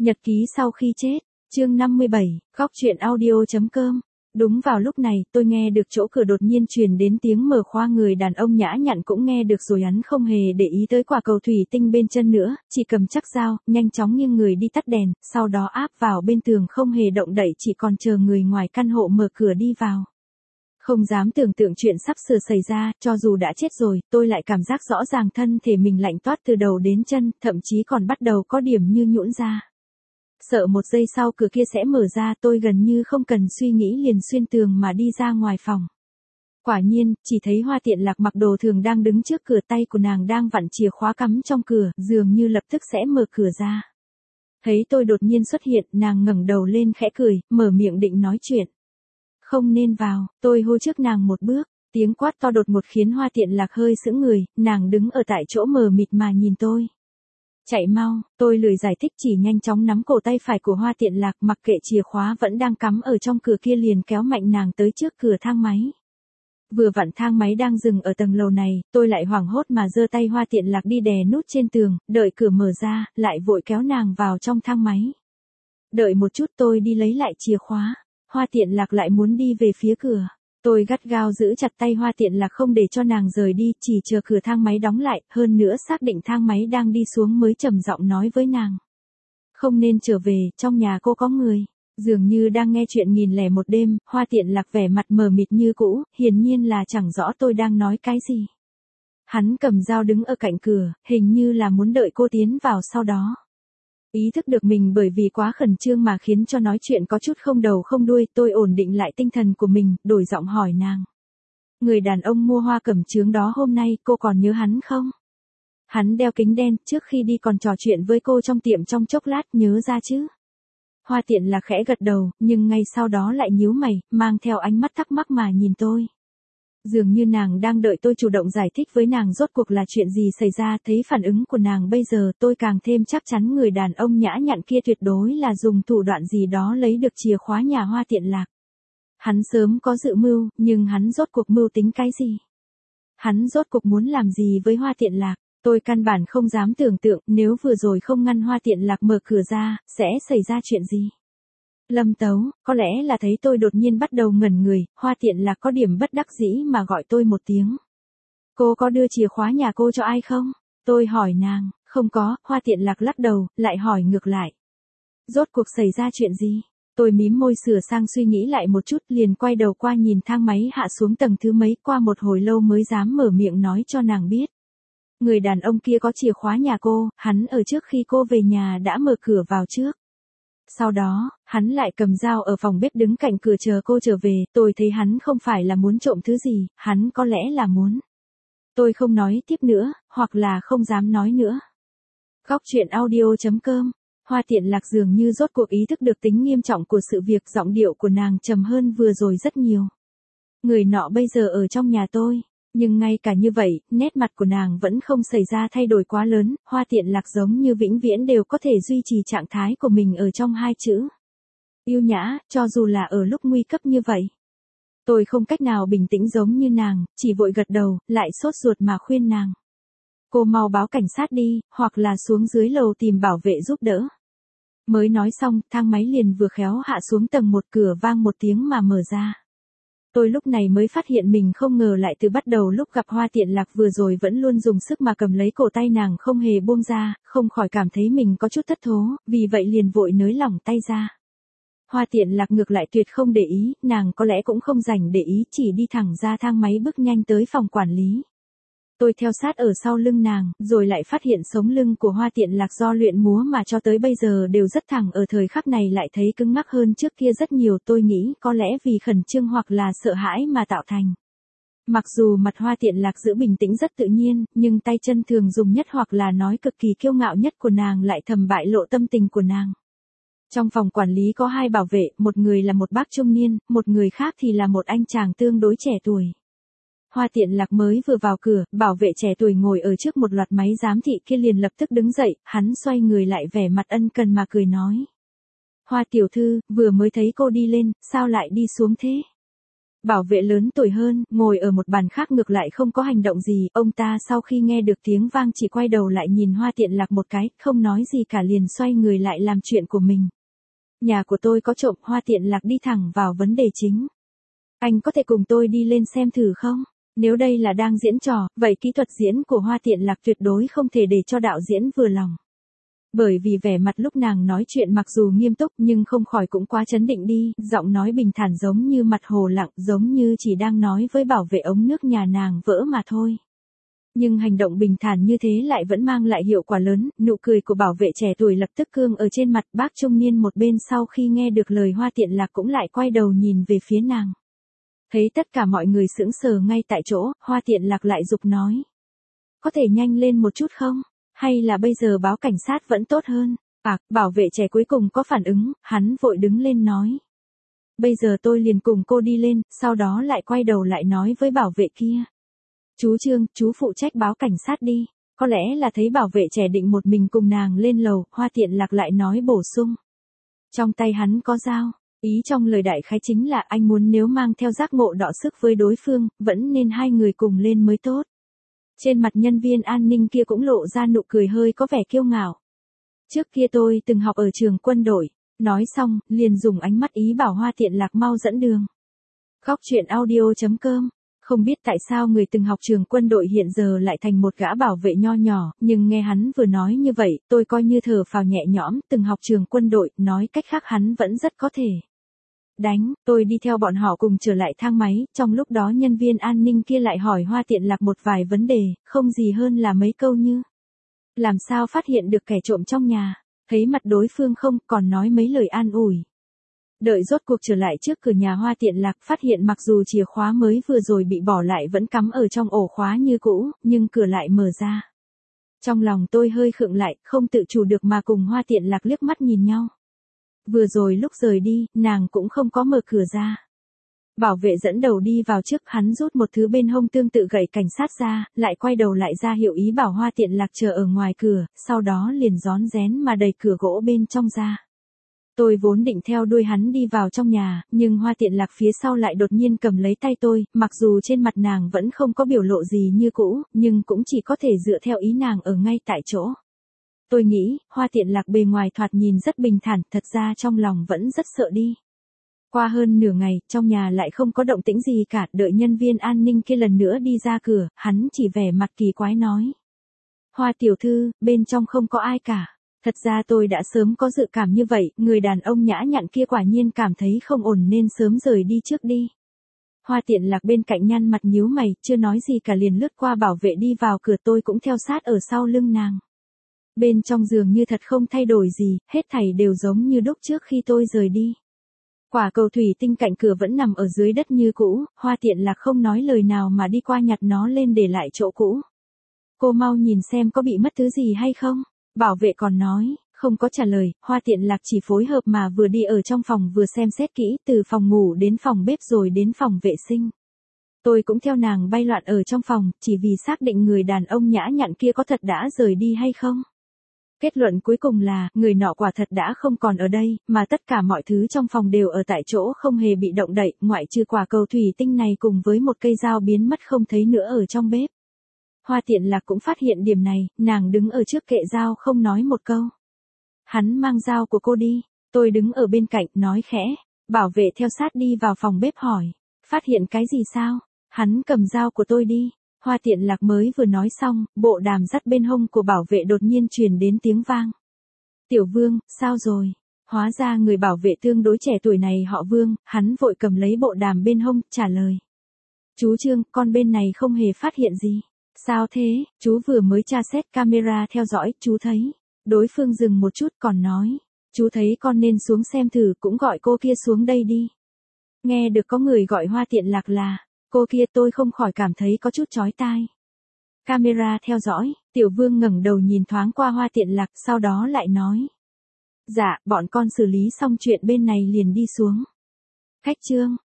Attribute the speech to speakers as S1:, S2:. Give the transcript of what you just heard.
S1: Nhật ký sau khi chết, chương 57, góc truyện audio.com. Đúng vào lúc này, tôi nghe được chỗ cửa đột nhiên truyền đến tiếng mở khóa, người đàn ông nhã nhặn cũng nghe được rồi, hắn không hề để ý tới quả cầu thủy tinh bên chân nữa, chỉ cầm chắc dao, nhanh chóng nghiêng người đi tắt đèn, sau đó áp vào bên tường không hề động đậy, chỉ còn chờ người ngoài căn hộ mở cửa đi vào. Không dám tưởng tượng chuyện sắp sửa xảy ra, cho dù đã chết rồi, tôi lại cảm giác rõ ràng thân thể mình lạnh toát từ đầu đến chân, thậm chí còn bắt đầu có điểm như nhũn ra. Sợ một giây sau cửa kia sẽ mở ra, tôi gần như không cần suy nghĩ liền xuyên tường mà đi ra ngoài phòng. Quả nhiên, chỉ thấy Hoa Tiện Lạc mặc đồ thường đang đứng trước cửa, tay của nàng đang vặn chìa khóa cắm trong cửa, dường như lập tức sẽ mở cửa ra. Thấy tôi đột nhiên xuất hiện, nàng ngẩng đầu lên khẽ cười, mở miệng định nói chuyện. Không nên vào, tôi hô trước nàng một bước, tiếng quát to đột ngột khiến Hoa Tiện Lạc hơi sững người, nàng đứng ở tại chỗ mờ mịt mà nhìn tôi. Chạy mau, tôi lười giải thích, chỉ nhanh chóng nắm cổ tay phải của Hoa Tiện Lạc, mặc kệ chìa khóa vẫn đang cắm ở trong cửa kia, liền kéo mạnh nàng tới trước cửa thang máy. Vừa vặn thang máy đang dừng ở tầng lầu này, tôi lại hoảng hốt mà giơ tay Hoa Tiện Lạc đi đè nút trên tường, đợi cửa mở ra, lại vội kéo nàng vào trong thang máy. Đợi một chút, tôi đi lấy lại chìa khóa. Hoa Tiện Lạc lại muốn đi về phía cửa. Tôi gắt gao giữ chặt tay Hoa Tiện Lạc không để cho nàng rời đi, chỉ chờ cửa thang máy đóng lại, hơn nữa xác định thang máy đang đi xuống mới trầm giọng nói với nàng. Không nên trở về, trong nhà cô có người. Dường như đang nghe chuyện 1001 đêm, Hoa Tiện Lạc vẻ mặt mờ mịt như cũ, hiển nhiên là chẳng rõ tôi đang nói cái gì. Hắn cầm dao đứng ở cạnh cửa, hình như là muốn đợi cô tiến vào sau đó. Ý thức được mình bởi vì quá khẩn trương mà khiến cho nói chuyện có chút không đầu không đuôi, tôi ổn định lại tinh thần của mình, đổi giọng hỏi nàng. Người đàn ông mua hoa cẩm chướng đó hôm nay, cô còn nhớ hắn không? Hắn đeo kính đen, trước khi đi còn trò chuyện với cô trong tiệm trong chốc lát, nhớ ra chứ? Hoa Tiện Lạc khẽ gật đầu, nhưng ngay sau đó lại nhíu mày, mang theo ánh mắt thắc mắc mà nhìn tôi. Dường như nàng đang đợi tôi chủ động giải thích với nàng rốt cuộc là chuyện gì xảy ra. Thấy phản ứng của nàng bây giờ, tôi càng thêm chắc chắn người đàn ông nhã nhặn kia tuyệt đối là dùng thủ đoạn gì đó lấy được chìa khóa nhà Hoa Tiện Lạc. Hắn sớm có dự mưu, nhưng hắn rốt cuộc mưu tính cái gì? Hắn rốt cuộc muốn làm gì với Hoa Tiện Lạc? Tôi căn bản không dám tưởng tượng, nếu vừa rồi không ngăn Hoa Tiện Lạc mở cửa ra, sẽ xảy ra chuyện gì? Lâm Tấu, có lẽ là thấy tôi đột nhiên bắt đầu ngẩn người, Hoa Tiện Lạc có điểm bất đắc dĩ mà gọi tôi một tiếng. Cô có đưa chìa khóa nhà cô cho ai không? Tôi hỏi nàng, không có. Hoa Tiện Lạc lắc đầu, lại hỏi ngược lại. Rốt cuộc xảy ra chuyện gì? Tôi mím môi sửa sang suy nghĩ lại một chút, liền quay đầu qua nhìn thang máy hạ xuống tầng thứ mấy, qua một hồi lâu mới dám mở miệng nói cho nàng biết. Người đàn ông kia có chìa khóa nhà cô, hắn ở trước khi cô về nhà đã mở cửa vào trước. Sau đó, hắn lại cầm dao ở phòng bếp đứng cạnh cửa chờ cô trở về, tôi thấy hắn không phải là muốn trộm thứ gì, hắn có lẽ là muốn. Tôi không nói tiếp nữa, hoặc là không dám nói nữa. Góc truyện audio.com. Hoa Tiện Lạc dường như rốt cuộc ý thức được tính nghiêm trọng của sự việc, giọng điệu của nàng trầm hơn vừa rồi rất nhiều. Người nọ bây giờ ở trong nhà tôi. Nhưng ngay cả như vậy, nét mặt của nàng vẫn không xảy ra thay đổi quá lớn, Hoa Tiện Lạc giống như vĩnh viễn đều có thể duy trì trạng thái của mình ở trong hai chữ. Yêu nhã, cho dù là ở lúc nguy cấp như vậy. Tôi không cách nào bình tĩnh giống như nàng, chỉ vội gật đầu, lại sốt ruột mà khuyên nàng. Cô mau báo cảnh sát đi, hoặc là xuống dưới lầu tìm bảo vệ giúp đỡ. Mới nói xong, thang máy liền vừa khéo hạ xuống tầng 1, cửa vang một tiếng mà mở ra. Tôi lúc này mới phát hiện mình không ngờ lại từ bắt đầu lúc gặp Hoa Tiện Lạc vừa rồi vẫn luôn dùng sức mà cầm lấy cổ tay nàng không hề buông ra, không khỏi cảm thấy mình có chút thất thố, vì vậy liền vội nới lỏng tay ra. Hoa Tiện Lạc ngược lại tuyệt không để ý, nàng có lẽ cũng không dành để ý, chỉ đi thẳng ra thang máy bước nhanh tới phòng quản lý. Tôi theo sát ở sau lưng nàng, rồi lại phát hiện sống lưng của Hoa Tiện Lạc do luyện múa mà cho tới bây giờ đều rất thẳng, ở thời khắc này lại thấy cứng ngắc hơn trước kia rất nhiều, tôi nghĩ có lẽ vì khẩn trương hoặc là sợ hãi mà tạo thành. Mặc dù mặt Hoa Tiện Lạc giữ bình tĩnh rất tự nhiên, nhưng tay chân thường dùng nhất hoặc là nói cực kỳ kiêu ngạo nhất của nàng lại thầm bại lộ tâm tình của nàng. Trong phòng quản lý có hai bảo vệ, một người là một bác trung niên, một người khác thì là một anh chàng tương đối trẻ tuổi. Hoa Tiện Lạc mới vừa vào cửa, bảo vệ trẻ tuổi ngồi ở trước một loạt máy giám thị kia liền lập tức đứng dậy, hắn xoay người lại vẻ mặt ân cần mà cười nói. Hoa tiểu thư, vừa mới thấy cô đi lên, sao lại đi xuống thế? Bảo vệ lớn tuổi hơn, ngồi ở một bàn khác ngược lại không có hành động gì, ông ta sau khi nghe được tiếng vang chỉ quay đầu lại nhìn Hoa Tiện Lạc một cái, không nói gì cả liền xoay người lại làm chuyện của mình. Nhà của tôi có trộm, Hoa Tiện Lạc đi thẳng vào vấn đề chính. Anh có thể cùng tôi đi lên xem thử không? Nếu đây là đang diễn trò, vậy kỹ thuật diễn của Hoa Tiện Lạc tuyệt đối không thể để cho đạo diễn vừa lòng. Bởi vì vẻ mặt lúc nàng nói chuyện mặc dù nghiêm túc nhưng không khỏi cũng quá chấn định đi, giọng nói bình thản giống như mặt hồ lặng, giống như chỉ đang nói với bảo vệ ống nước nhà nàng vỡ mà thôi. Nhưng hành động bình thản như thế lại vẫn mang lại hiệu quả lớn, nụ cười của bảo vệ trẻ tuổi lập tức cương ở trên mặt. Bác trung niên một bên sau khi nghe được lời Hoa Tiện Lạc cũng lại quay đầu nhìn về phía nàng. Thấy tất cả mọi người sững sờ ngay tại chỗ, Hoa Tiện Lạc lại giục nói. Có thể nhanh lên một chút không? Hay là bây giờ báo cảnh sát vẫn tốt hơn? Bảo vệ trẻ cuối cùng có phản ứng, hắn vội đứng lên nói. Bây giờ tôi liền cùng cô đi lên, sau đó lại quay đầu lại nói với bảo vệ kia. Chú Trương, chú phụ trách báo cảnh sát đi. Có lẽ là thấy bảo vệ trẻ định một mình cùng nàng lên lầu, Hoa Tiện Lạc lại nói bổ sung. Trong tay hắn có dao. Ý trong lời đại khái chính là anh muốn nếu mang theo giác ngộ đọ sức với đối phương, vẫn nên hai người cùng lên mới tốt. Trên mặt nhân viên an ninh kia cũng lộ ra nụ cười hơi có vẻ kiêu ngạo. Trước kia tôi từng học ở trường quân đội, nói xong, liền dùng ánh mắt ý bảo Hoa Tiện Lạc mau dẫn đường. Góc truyện audio.com. Không biết tại sao người từng học trường quân đội hiện giờ lại thành một gã bảo vệ nho nhỏ, nhưng nghe hắn vừa nói như vậy, tôi coi như thở phào nhẹ nhõm, từng học trường quân đội, nói cách khác hắn vẫn rất có thể. Tôi đi theo bọn họ cùng trở lại thang máy, trong lúc đó nhân viên an ninh kia lại hỏi Hoa Tiện Lạc một vài vấn đề, không gì hơn là mấy câu như. Làm sao phát hiện được kẻ trộm trong nhà, thấy mặt đối phương không, còn nói mấy lời an ủi. Đợi rốt cuộc trở lại trước cửa nhà Hoa Tiện Lạc phát hiện mặc dù chìa khóa mới vừa rồi bị bỏ lại vẫn cắm ở trong ổ khóa như cũ, nhưng cửa lại mở ra. Trong lòng tôi hơi khựng lại, không tự chủ được mà cùng Hoa Tiện Lạc liếc mắt nhìn nhau. Vừa rồi lúc rời đi, nàng cũng không có mở cửa ra. Bảo vệ dẫn đầu đi vào trước, hắn rút một thứ bên hông tương tự gậy cảnh sát ra, lại quay đầu lại ra hiệu ý bảo Hoa Tiện Lạc chờ ở ngoài cửa, sau đó liền rón rén mà đẩy cửa gỗ bên trong ra. Tôi vốn định theo đuôi hắn đi vào trong nhà, nhưng Hoa Tiện Lạc phía sau lại đột nhiên cầm lấy tay tôi, mặc dù trên mặt nàng vẫn không có biểu lộ gì như cũ, nhưng cũng chỉ có thể dựa theo ý nàng ở ngay tại chỗ. Tôi nghĩ, Hoa Tiện Lạc bề ngoài thoạt nhìn rất bình thản, thật ra trong lòng vẫn rất sợ đi. Qua hơn nửa ngày, trong nhà lại không có động tĩnh gì cả, đợi nhân viên an ninh kia lần nữa đi ra cửa, hắn chỉ vẻ mặt kỳ quái nói. Hoa tiểu thư, bên trong không có ai cả. Thật ra tôi đã sớm có dự cảm như vậy, người đàn ông nhã nhặn kia quả nhiên cảm thấy không ổn nên sớm rời đi trước đi. Hoa Tiện Lạc bên cạnh nhăn mặt nhíu mày, chưa nói gì cả liền lướt qua bảo vệ đi vào cửa, tôi cũng theo sát ở sau lưng nàng. Bên trong giường như thật không thay đổi gì, hết thảy đều giống như lúc trước khi tôi rời đi. Quả cầu thủy tinh cạnh cửa vẫn nằm ở dưới đất như cũ, Hoa Tiện Lạc không nói lời nào mà đi qua nhặt nó lên để lại chỗ cũ. Cô mau nhìn xem có bị mất thứ gì hay không? Bảo vệ còn nói, không có trả lời, Hoa Tiện Lạc chỉ phối hợp mà vừa đi ở trong phòng vừa xem xét kỹ, từ phòng ngủ đến phòng bếp rồi đến phòng vệ sinh. Tôi cũng theo nàng bay loạn ở trong phòng, chỉ vì xác định người đàn ông nhã nhặn kia có thật đã rời đi hay không. Kết luận cuối cùng là, người nọ quả thật đã không còn ở đây, mà tất cả mọi thứ trong phòng đều ở tại chỗ không hề bị động đậy, ngoại trừ quả cầu thủy tinh này cùng với một cây dao biến mất không thấy nữa ở trong bếp. Hoa Tiện Lạc cũng phát hiện điểm này, nàng đứng ở trước kệ dao không nói một câu. Hắn mang dao của cô đi, tôi đứng ở bên cạnh, nói khẽ, bảo vệ theo sát đi vào phòng bếp hỏi, phát hiện cái gì sao, hắn cầm dao của tôi đi. Hoa Tiện Lạc mới vừa nói xong, bộ đàm dắt bên hông của bảo vệ đột nhiên truyền đến tiếng vang. Tiểu Vương, sao rồi? Hóa ra người bảo vệ tương đối trẻ tuổi này họ Vương, hắn vội cầm lấy bộ đàm bên hông, trả lời. Chú Trương, con bên này không hề phát hiện gì. Sao thế, chú vừa mới tra xét camera theo dõi, chú thấy. Đối phương dừng một chút còn nói. Chú thấy con nên xuống xem thử, cũng gọi cô kia xuống đây đi. Nghe được có người gọi Hoa Tiện Lạc là cô kia, tôi không khỏi cảm thấy có chút chói tai. Camera theo dõi, Tiểu Vương ngẩng đầu nhìn thoáng qua Hoa Tiện Lạc, sau đó lại nói. Dạ, bọn con xử lý xong chuyện bên này liền đi xuống. Khách Trương,